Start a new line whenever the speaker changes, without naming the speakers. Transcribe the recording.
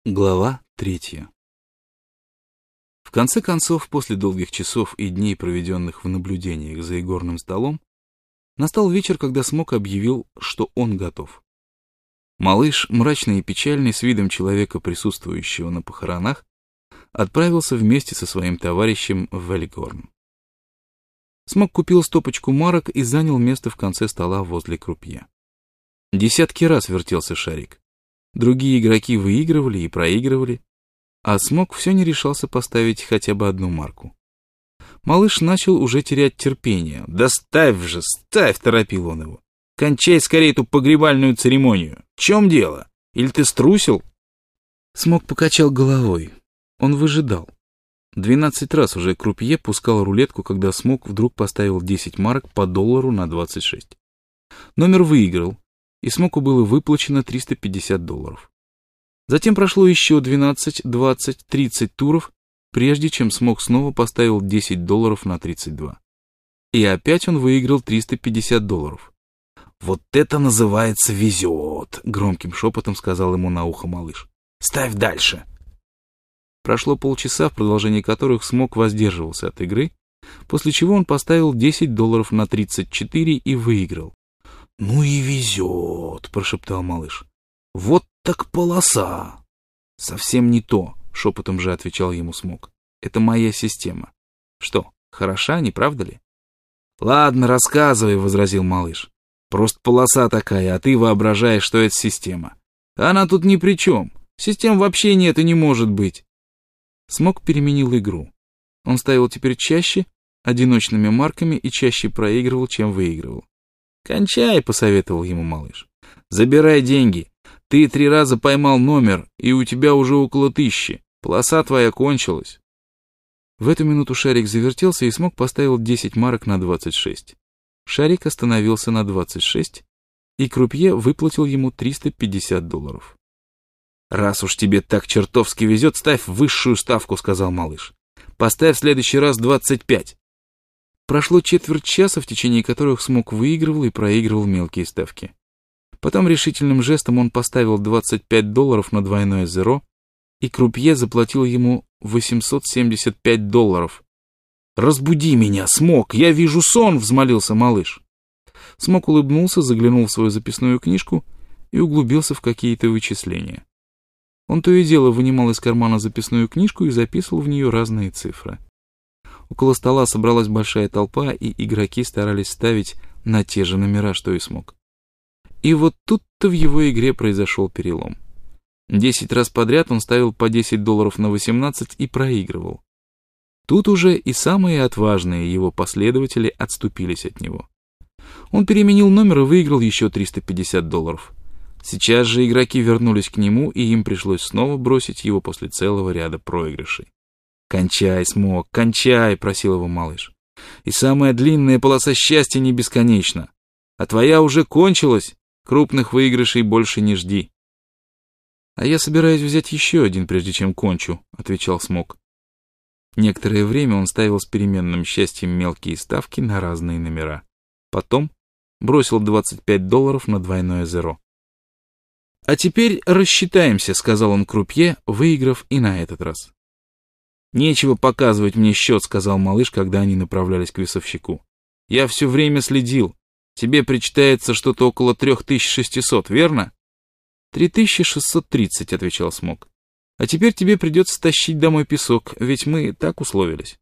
Глава 3. В конце концов, после долгих часов и дней, проведенных в наблюдениях за игорным столом, настал вечер, когда Смок объявил, что он готов. Малыш, мрачный и печальный, с видом человека, присутствующего на похоронах, отправился вместе со своим товарищем в Элигорн. Смок купил стопочку марок и занял место в конце стола возле крупье. Десятки раз вертелся шарик. Другие игроки выигрывали и проигрывали, а Смок все не решался поставить хотя бы одну марку. Малыш начал уже терять терпение. «Да ставь же, ставь!» — торопил он его. «Кончай скорее эту погребальную церемонию. В чем дело? Или ты струсил?» Смок покачал головой. Он выжидал. 12 раз уже крупье пускал рулетку, когда Смок вдруг поставил 10 марок по $1 на 26. Номер выиграл, и Смоку было выплачено $350. Затем прошло еще 12, 20, 30 туров, прежде чем Смок снова поставил $10 на 32. И опять он выиграл $350. «Вот это называется везет!» — громким шепотом сказал ему на ухо малыш. «Ставь дальше!» Прошло полчаса, в продолжении которых Смок воздерживался от игры, после чего он поставил $10 на 34 и выиграл. «Ну и везет!» — прошептал малыш. «Вот так полоса!» «Совсем не то!» — шепотом же отвечал ему Смок. «Это моя система. Что, хороша, не правда ли?» «Ладно, рассказывай», — возразил малыш. «Просто полоса такая, а ты воображаешь, что это система. Она тут ни при чем. Систем вообще нет и не может быть». Смок переменил игру. Он ставил теперь чаще, одиночными марками, и чаще проигрывал, чем выигрывал. «Кончай», — посоветовал ему малыш. «Забирай деньги. Ты 3 раза поймал номер, и у тебя уже около 1000. Полоса твоя кончилась». В эту минуту шарик завертелся, и Смок поставил 10 марок на 26. Шарик остановился на 26, и крупье выплатил ему $350. «Раз уж тебе так чертовски везет, ставь высшую ставку», — сказал малыш. «Поставь в следующий раз 25». Прошло четверть часа, в течение которых Смок выигрывал и проигрывал мелкие ставки. Потом решительным жестом он поставил $25 на двойное зеро, и крупье заплатил ему $875. «Разбуди меня, Смок, я вижу сон!» — взмолился малыш. Смок улыбнулся, заглянул в свою записную книжку и углубился в какие-то вычисления. Он то и дело вынимал из кармана записную книжку и записывал в нее разные цифры. Около стола собралась большая толпа, и игроки старались ставить на те же номера, что и Смок. И вот тут-то в его игре произошел перелом. 10 раз подряд он ставил по $10 на 18 и проигрывал. Тут уже и самые отважные его последователи отступились от него. Он переменил номер и выиграл еще $350. Сейчас же игроки вернулись к нему, и им пришлось снова бросить его после целого ряда проигрышей. «Кончай, Смок, кончай!» — просил его малыш. «И самая длинная полоса счастья не бесконечна. А твоя уже кончилась, крупных выигрышей больше не жди». «А я собираюсь взять еще один, прежде чем кончу», — отвечал Смок. Некоторое время он ставил с переменным счастьем мелкие ставки на разные номера. Потом бросил $25 на двойное зеро. «А теперь рассчитаемся», — сказал он крупье, выиграв и на этот раз. «Нечего показывать мне счет», — сказал малыш, когда они направлялись к весовщику. «Я все время следил. Тебе причитается что-то около 3600, верно?» 3630, — отвечал Смок. «А теперь тебе придется тащить домой песок, ведь мы так условились».